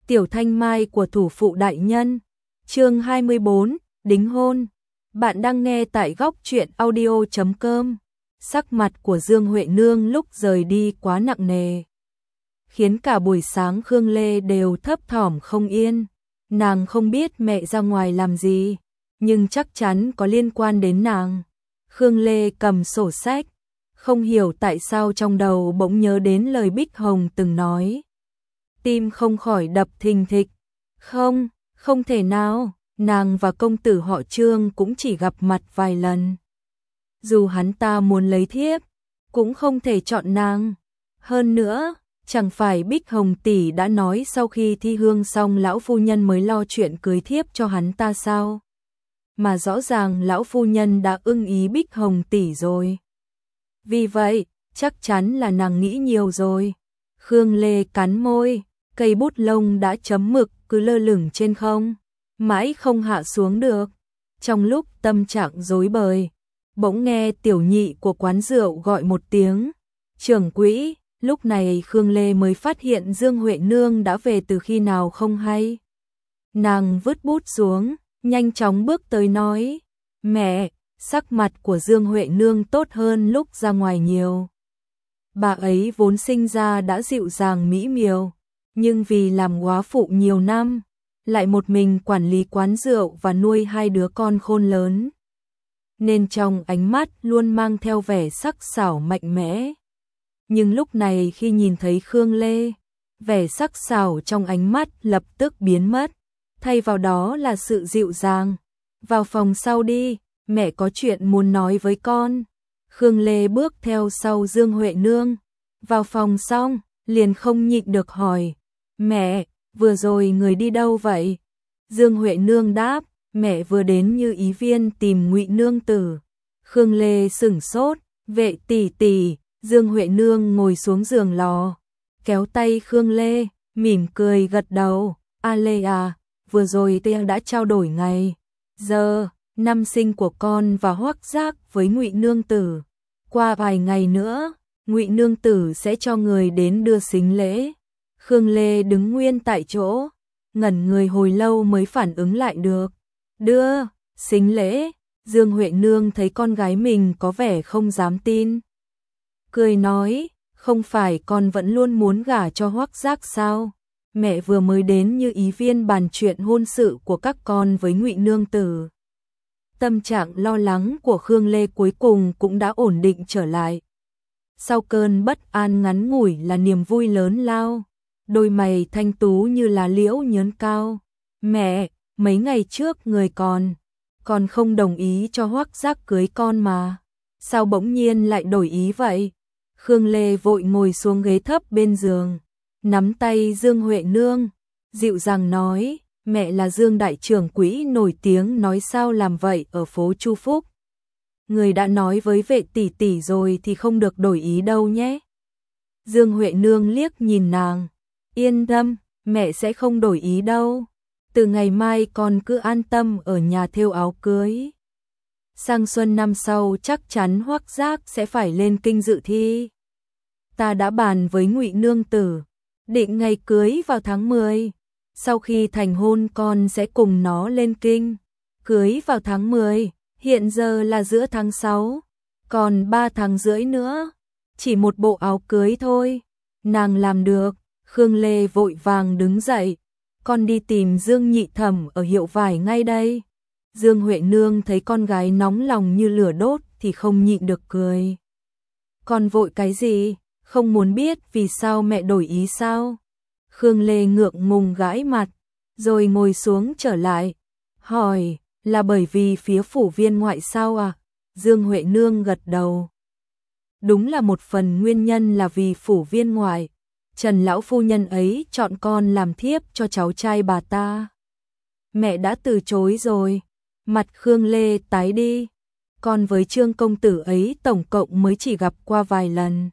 Tiểu thanh mai của thủ phụ đại nhân. Chương 24, đính hôn. Bạn đang nghe tại góc truyện audio.com. Sắc mặt của Dương Huệ Nương lúc rời đi quá nặng nề, khiến cả buổi sáng Khương Lê đều thấp thỏm không yên. Nàng không biết mẹ ra ngoài làm gì, nhưng chắc chắn có liên quan đến nàng. Khương Lê cầm sổ sách, không hiểu tại sao trong đầu bỗng nhớ đến lời Bích Hồng từng nói. Tim không khỏi đập thình thịch. Không thể nào, nàng và công tử họ Trương cũng chỉ gặp mặt vài lần. Dù hắn ta muốn lấy thiếp, cũng không thể chọn nàng. Hơn nữa, chẳng phải Bích Hồng tỷ đã nói sau khi thi hương xong lão phu nhân mới lo chuyện cưới thiếp cho hắn ta sao? Mà rõ ràng lão phu nhân đã ưng ý Bích Hồng tỷ rồi. Vì vậy, chắc chắn là nàng nghĩ nhiều rồi. Khương Lê cắn môi, cây bút lông đã chấm mực cứ lơ lửng trên không, mãi không hạ xuống được. Trong lúc tâm trạng rối bời, bỗng nghe tiểu nhị của quán rượu gọi một tiếng, trưởng quỹ. Lúc này Khương Lê mới phát hiện Dương Huệ Nương đã về từ khi nào không hay. Nàng vứt bút xuống, nhanh chóng bước tới nói, mẹ. Sắc mặt của Dương Huệ Nương tốt hơn lúc ra ngoài nhiều. Bà ấy vốn sinh ra đã dịu dàng mỹ miều, nhưng vì làm góa phụ nhiều năm, lại một mình quản lý quán rượu và nuôi hai đứa con khôn lớn, nên trong ánh mắt luôn mang theo vẻ sắc sảo mạnh mẽ. Nhưng lúc này khi nhìn thấy Khương Lê, vẻ sắc sảo trong ánh mắt lập tức biến mất, thay vào đó là sự dịu dàng. Vào phòng sau đi, mẹ có chuyện muốn nói với con. Khương Lê bước theo sau Dương Huệ Nương. Vào phòng xong, liền không nhịn được hỏi, mẹ, vừa rồi người đi đâu vậy? Dương Huệ Nương đáp, mẹ vừa đến Như Ý Viên tìm Ngụy nương tử. Khương Lê sửng sốt, Vệ tỷ tỷ. Dương Huệ Nương ngồi xuống giường lò, kéo tay Khương Lê, mỉm cười gật đầu, A Lê à, vừa rồi ta đã trao đổi ngày giờ năm sinh của con và Hoắc Giác với Ngụy nương tử. Qua vài ngày nữa, Ngụy nương tử sẽ cho người đến đưa sính lễ. Khương Lê đứng nguyên tại chỗ, ngẩn người hồi lâu mới phản ứng lại được. Đưa sính lễ? Dương Huệ Nương thấy con gái mình có vẻ không dám tin, cười nói, không phải con vẫn luôn muốn gả cho Hoắc Giác sao? Mẹ vừa mới đến Như Ý Viên bàn chuyện hôn sự của các con với Ngụy nương tử. Tâm trạng lo lắng của Khương Lê cuối cùng cũng đã ổn định trở lại. Sau cơn bất an ngắn ngủi là niềm vui lớn lao. Đôi mày thanh tú như là liễu nhớn cao. Mẹ, mấy ngày trước người còn không đồng ý cho Hoắc Giác cưới con mà. Sao bỗng nhiên lại đổi ý vậy? Khương Lê vội ngồi xuống ghế thấp bên giường, nắm tay Dương Huệ Nương, dịu dàng nói, mẹ là Dương đại trưởng quỹ nổi tiếng nói sao làm vậy ở phố Chu Phúc. Người đã nói với Vệ tỷ tỷ rồi thì không được đổi ý đâu nhé. Dương Huệ Nương liếc nhìn nàng, yên tâm, mẹ sẽ không đổi ý đâu. Từ ngày mai con cứ an tâm ở nhà thêu áo cưới. Sang xuân năm sau chắc chắn Hoắc Giác sẽ phải lên kinh dự thi. Ta đã bàn với Ngụy nương tử, định ngày cưới vào tháng 10. Sau khi thành hôn con sẽ cùng nó lên kinh. Cưới vào tháng 10, hiện giờ là giữa tháng 6, còn 3 tháng rưỡi nữa. Chỉ một bộ áo cưới thôi, nàng làm được. Khương Lê vội vàng đứng dậy, con đi tìm Dương nhị thẩm ở hiệu vải ngay đây. Dương Huệ Nương thấy con gái nóng lòng như lửa đốt thì không nhịn được cười. Con vội cái gì, không muốn biết vì sao mẹ đổi ý sao? Khương Lê ngượng ngùng gãi mặt, rồi ngồi xuống trở lại, hỏi, là bởi vì phía phủ viên ngoại sao à? Dương Huệ Nương gật đầu. Đúng là một phần nguyên nhân là vì phủ viên ngoại, Trần lão phu nhân ấy chọn con làm thiếp cho cháu trai bà ta. Mẹ đã từ chối rồi. Mặt Khương Lê tái đi, con với Trương công tử ấy tổng cộng mới chỉ gặp qua vài lần.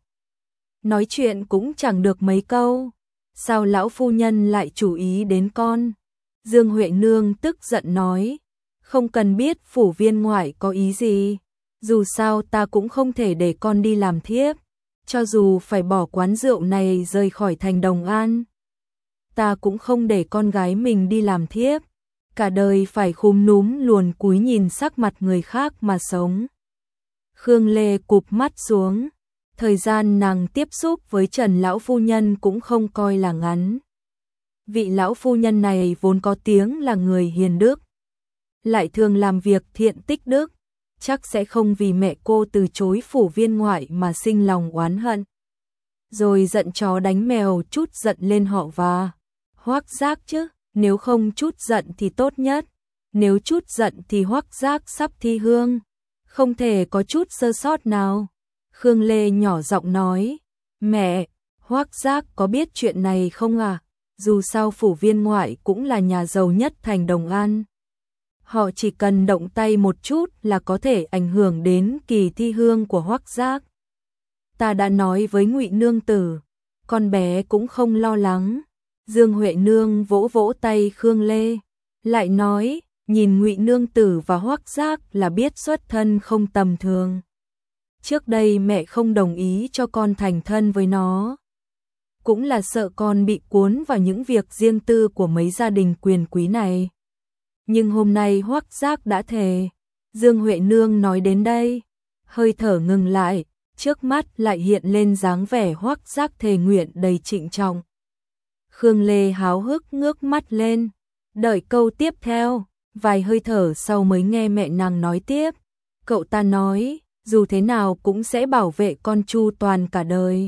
Nói chuyện cũng chẳng được mấy câu, sao lão phu nhân lại chú ý đến con? Dương Huệ Nương tức giận nói, không cần biết phủ viên ngoại có ý gì, dù sao ta cũng không thể để con đi làm thiếp, cho dù phải bỏ quán rượu này rời khỏi thành Đồng An. ta cũng không để con gái mình đi làm thiếp, cả đời phải khúm núm luồn cúi nhìn sắc mặt người khác mà sống. Khương Lê cụp mắt xuống, thời gian nàng tiếp xúc với Trần lão phu nhân cũng không coi là ngắn. Vị lão phu nhân này vốn có tiếng là người hiền đức, lại thường làm việc thiện tích đức, chắc sẽ không vì mẹ cô từ chối phủ viên ngoại mà sinh lòng oán hận. Rồi giận chó đánh mèo chút giận lên họ và Hoắc Giác chứ, nếu không chút giận thì tốt nhất, nếu chút giận thì Hoắc Giác sắp thi hương, không thể có chút sơ sót nào. Khương Lê nhỏ giọng nói, mẹ, Hoắc Giác có biết chuyện này không à? Dù sao phủ viên ngoại cũng là nhà giàu nhất thành Đồng An. Họ chỉ cần động tay một chút là có thể ảnh hưởng đến kỳ thi hương của Hoắc Giác. Ta đã nói với Ngụy nương tử, con bé cũng không lo lắng. Dương Huệ nương vỗ vỗ tay Khương Lê, lại nói, nhìn Ngụy nương tử và Hoắc Giác là biết xuất thân không tầm thường. Trước đây mẹ không đồng ý cho con thành thân với nó, cũng là sợ con bị cuốn vào những việc riêng tư của mấy gia đình quyền quý này. Nhưng hôm nay Hoắc Giác đã thề. Dương Huệ nương nói đến đây, hơi thở ngừng lại, trước mắt lại hiện lên dáng vẻ Hoắc Giác thề nguyện đầy trịnh trọng. Khương Lê háo hức ngước mắt lên, đợi câu tiếp theo, vài hơi thở sau mới nghe mẹ nàng nói tiếp. Cậu ta nói, dù thế nào cũng sẽ bảo vệ con chu toàn cả đời.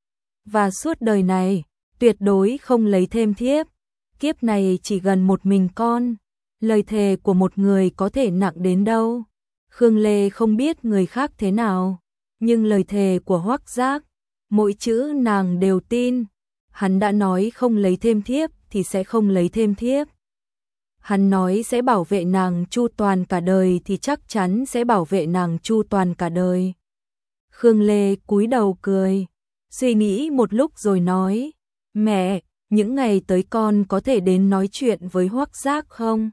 Và suốt đời này, tuyệt đối không lấy thêm thiếp. Kiếp này chỉ gần một mình con. Lời thề của một người có thể nặng đến đâu. Khương Lê không biết người khác thế nào, nhưng lời thề của Hoắc Giác, mỗi chữ nàng đều tin. Hắn đã nói không lấy thêm thiếp thì sẽ không lấy thêm thiếp. Hắn nói sẽ bảo vệ nàng chu toàn cả đời thì chắc chắn sẽ bảo vệ nàng chu toàn cả đời. Khương Lê cúi đầu cười, suy nghĩ một lúc rồi nói, mẹ, những ngày tới con có thể đến nói chuyện với Hoắc Giác không?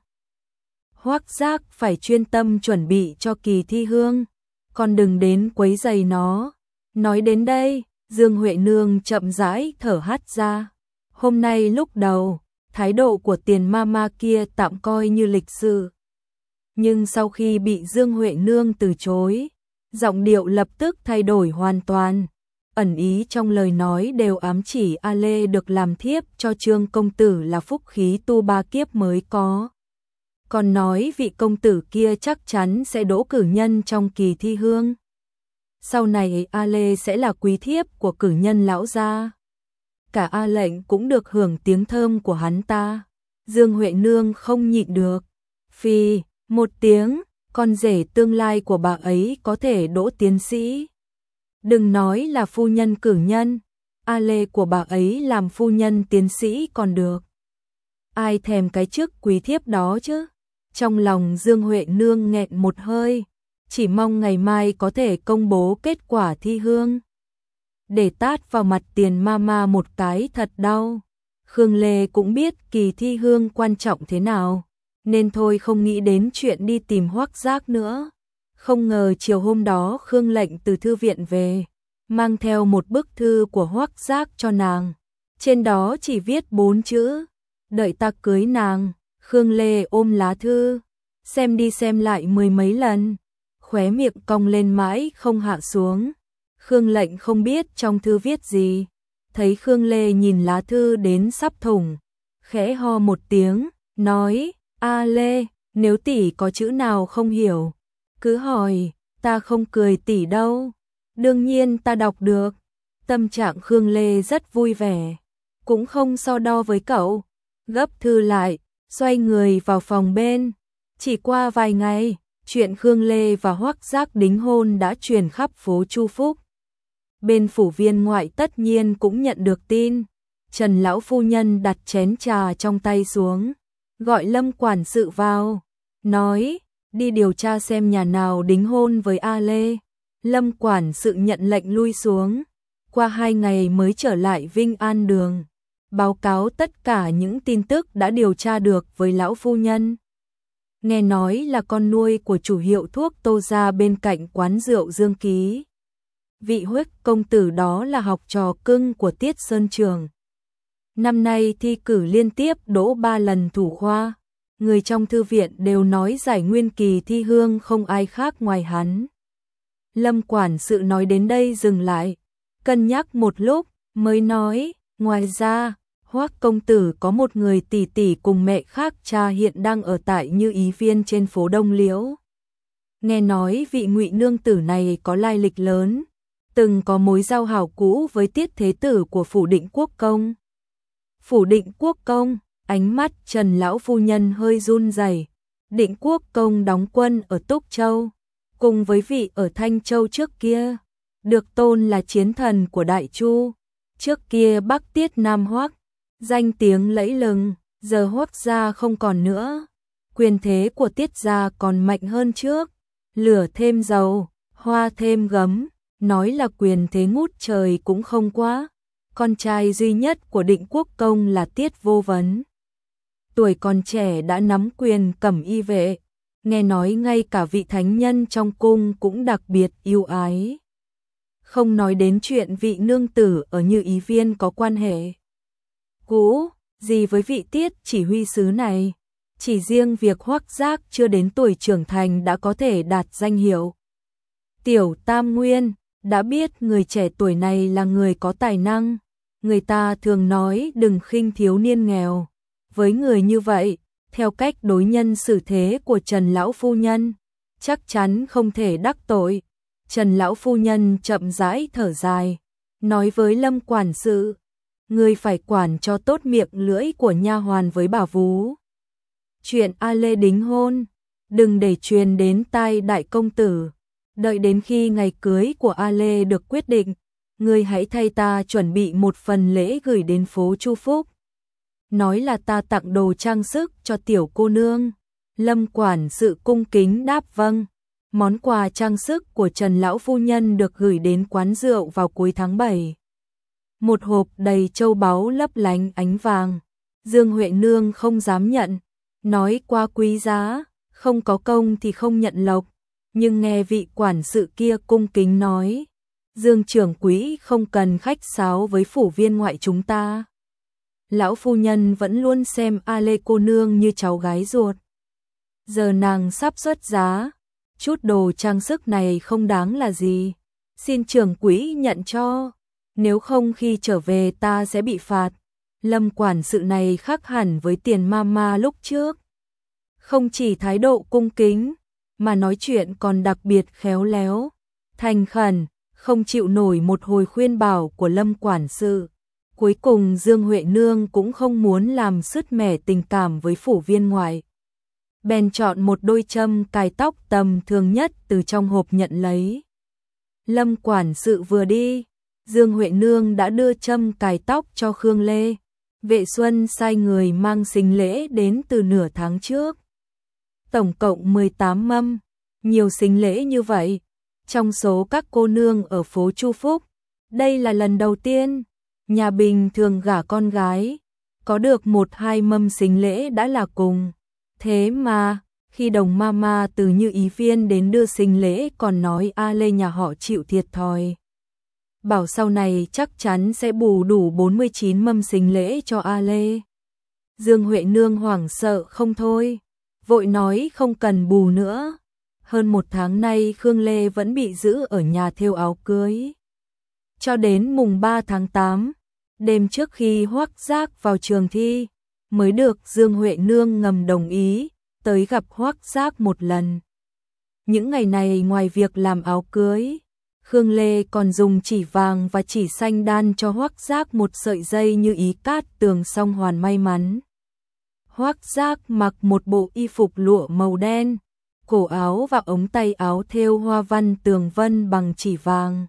Hoắc Giác phải chuyên tâm chuẩn bị cho kỳ thi hương, con đừng đến quấy rầy nó. Nói đến đây, Dương Huệ nương chậm rãi thở hắt ra. Hôm nay lúc đầu, thái độ của Tiền Mama kia tạm coi như lịch sự. Nhưng sau khi bị Dương Huệ nương từ chối, giọng điệu lập tức thay đổi hoàn toàn. Ẩn ý trong lời nói đều ám chỉ A Lê được làm thiếp cho Trương công tử là phúc khí tu ba kiếp mới có. Còn nói vị công tử kia chắc chắn sẽ đỗ cử nhân trong kỳ thi hương. Sau này A Lê sẽ là quý thiếp của cử nhân lão gia. Cả A Lệnh cũng được hưởng tiếng thơm của hắn ta. Dương Huệ nương không nhịn được, phì một tiếng, con rể tương lai của bà ấy có thể đỗ tiến sĩ. Đừng nói là phu nhân cử nhân, A Lê của bà ấy làm phu nhân tiến sĩ còn được. Ai thèm cái chức quý thiếp đó chứ? Trong lòng Dương Huệ nương nghẹn một hơi, chỉ mong ngày mai có thể công bố kết quả thi hương. Để tát vào mặt Tiền Mama một cái thật đau. Khương Lê cũng biết kỳ thi hương quan trọng thế nào, nên thôi không nghĩ đến chuyện đi tìm Hoắc Giác nữa. Không ngờ chiều hôm đó Khương Lệnh từ thư viện về, mang theo một bức thư của Hoắc Giác cho nàng. Trên đó chỉ viết 4 chữ, đợi ta cưới nàng. Khương Lê ôm lá thư, xem đi xem lại mười mấy lần, khóe miệng cong lên mãi không hạ xuống. Khương Lệnh không biết trong thư viết gì, thấy Khương Lê nhìn lá thư đến sắp thủng, khẽ ho một tiếng, nói, A Lê, nếu tỷ có chữ nào không hiểu, cứ hỏi, ta không cười tỷ đâu, đương nhiên ta đọc được. Tâm trạng Khương Lê rất vui vẻ, cũng không so đo với cậu, gấp thư lại, xoay người vào phòng bên. Chỉ qua vài ngày, chuyện Khương Lê và Hoắc Giác đính hôn đã truyền khắp phố Chu Phúc. Bên phủ viên ngoại tất nhiên cũng nhận được tin. Trần lão phu nhân đặt chén trà trong tay xuống, gọi Lâm quản sự vào, nói, đi điều tra xem nhà nào đính hôn với A Lê. Lâm quản sự nhận lệnh lui xuống, qua 2 ngày mới trở lại Vinh An Đường, báo cáo tất cả những tin tức đã điều tra được với lão phu nhân. Nghe nói là con nuôi của chủ hiệu thuốc Tô gia bên cạnh quán rượu Dương Ký. Vị Huếch công tử đó là học trò cưng của Tiết Sơn Trường. Năm nay thi cử liên tiếp đỗ 3 lần thủ khoa, người trong thư viện đều nói giải nguyên kỳ thi hương không ai khác ngoài hắn. Lâm quản sự nói đến đây dừng lại, cân nhắc một lúc mới nói, ngoài ra, Hoắc công tử có một người tỷ tỷ cùng mẹ khác cha hiện đang ở tại Như Ý Viên trên phố Đông Liễu. Nghe nói vị Ngụy nương tử này có lai lịch lớn, từng có mối giao hảo cũ với Tiết thế tử của phủ Định Quốc công. Phủ Định Quốc công, ánh mắt Trần lão phu nhân hơi run rẩy. Định Quốc công đóng quân ở Túc Châu, cùng với vị ở Thanh Châu trước kia, được tôn là chiến thần của Đại Chu. Trước kia Bắc Tiết Nam Hoắc, danh tiếng lẫy lừng, giờ Hoắc gia không còn nữa. Quyền thế của Tiết gia còn mạnh hơn trước, lửa thêm dầu, hoa thêm gấm, nói là quyền thế ngút trời cũng không quá. Con trai duy nhất của Định Quốc công là Tiết Vô Vấn. Tuổi còn trẻ đã nắm quyền cẩm y vệ, nghe nói ngay cả vị thánh nhân trong cung cũng đặc biệt yêu ái. Không nói đến chuyện vị nương tử ở Như Ý Viên có quan hệ cũ gì với vị Tiết chỉ huy sứ này, chỉ riêng việc Hoắc Giác chưa đến tuổi trưởng thành đã có thể đạt danh hiệu Tiểu Tam Nguyên, đã biết người trẻ tuổi này là người có tài năng. Người ta thường nói đừng khinh thiếu niên nghèo. Với người như vậy, theo cách đối nhân xử thế của Trần lão phu nhân, chắc chắn không thể đắc tội. Trần lão phu nhân chậm rãi thở dài, nói với Lâm quản sự, ngươi phải quản cho tốt miệng lưỡi của nha hoàn với bà vú. Chuyện A Lê đính hôn, đừng để truyền đến tai đại công tử. Đợi đến khi ngày cưới của A Lê được quyết định, ngươi hãy thay ta chuẩn bị một phần lễ gửi đến phố Chu Phúc. Nói là ta tặng đồ trang sức cho tiểu cô nương. Lâm quản sự cung kính đáp vâng. Món quà trang sức của Trần lão phu nhân được gửi đến quán rượu vào cuối tháng 7. Một hộp đầy châu báu lấp lánh ánh vàng. Dương Huệ nương không dám nhận, nói quá quý giá, không có công thì không nhận lộc. Nhưng nghe vị quản sự kia cung kính nói, Dương trưởng quỹ không cần khách sáo với phủ viên ngoại chúng ta. Lão phu nhân vẫn luôn xem A Lê cô nương như cháu gái ruột. Giờ nàng sắp xuất giá, chút đồ trang sức này không đáng là gì. Xin trưởng quỹ nhận cho, nếu không khi trở về ta sẽ bị phạt. Lâm quản sự này khác hẳn với Tiền Mama lúc trước. Không chỉ thái độ cung kính, mà nói chuyện còn đặc biệt khéo léo, thành khẩn, không chịu nổi một hồi khuyên bảo của Lâm quản sự. Cuối cùng Dương Huệ nương cũng không muốn làm sứt mẻ tình cảm với phủ viên ngoại. Bèn chọn một đôi châm cài tóc tầm thường nhất từ trong hộp nhận lấy. Lâm quản sự vừa đi, Dương Huệ nương đã đưa châm cài tóc cho Khương Lê. Vệ Xuân sai người mang sính lễ đến từ nửa tháng trước. Tổng cộng 18 mâm, nhiều sính lễ như vậy. Trong số các cô nương ở phố Chu Phúc, đây là lần đầu tiên nhà bình thường gả con gái, có được 1-2 mâm sính lễ đã là cùng. Thế mà, khi Đồng Mama từ Như Ý Viên đến đưa sính lễ còn nói A Lê nhà họ chịu thiệt thòi. Bảo sau này chắc chắn sẽ bù đủ 49 mâm sính lễ cho A Lê. Dương Huệ nương hoảng sợ không thôi, vội nói không cần bù nữa. Hơn 1 tháng nay Khương Lê vẫn bị giữ ở nhà thêu áo cưới. Cho đến mùng 3 tháng 8, đêm trước khi Hoắc Giác vào trường thi, mới được Dương Huệ nương ngầm đồng ý, tới gặp Hoắc Giác một lần. Những ngày này ngoài việc làm áo cưới, Khương Lê còn dùng chỉ vàng và chỉ xanh đan cho Hoắc Giác một sợi dây như ý cát tường song hoàn may mắn. Hoắc Giác mặc một bộ y phục lụa màu đen, cổ áo và ống tay áo thêu hoa văn tường vân bằng chỉ vàng,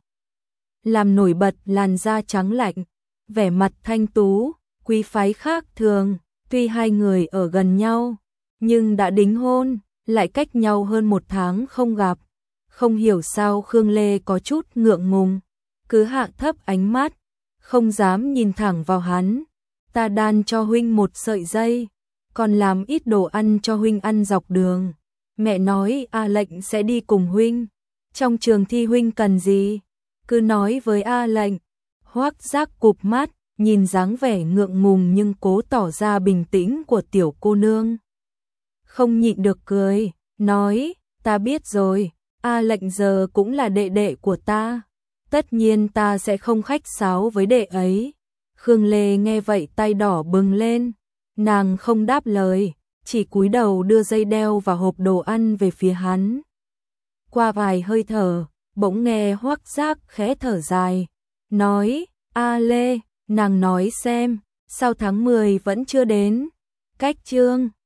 làm nổi bật làn da trắng lạnh, vẻ mặt thanh tú, quý phái khác thường. Tuy hai người ở gần nhau, nhưng đã đính hôn, lại cách nhau hơn 1 tháng không gặp. Không hiểu sao Khương Lê có chút ngượng ngùng, cứ hạ thấp ánh mắt, không dám nhìn thẳng vào hắn. Ta đan cho huynh một sợi dây, còn làm ít đồ ăn cho huynh ăn dọc đường. Mẹ nói A Lệnh sẽ đi cùng huynh. Trong trường thi huynh cần gì? Cứ nói với A Lệnh. Hoắc Giác cụp mắt, nhìn dáng vẻ ngượng ngùng nhưng cố tỏ ra bình tĩnh của tiểu cô nương. Không nhịn được cười, nói, ta biết rồi, A Lệnh giờ cũng là đệ đệ của ta. Tất nhiên ta sẽ không khách sáo với đệ ấy. Khương Lê nghe vậy tay đỏ bừng lên, nàng không đáp lời, chỉ cúi đầu đưa dây đeo và hộp đồ ăn về phía hắn. Qua vài hơi thở, bỗng nghe Hoắc Giác khẽ thở dài, nói, A Lê, nàng nói xem, sao tháng 10 vẫn chưa đến? Cách chương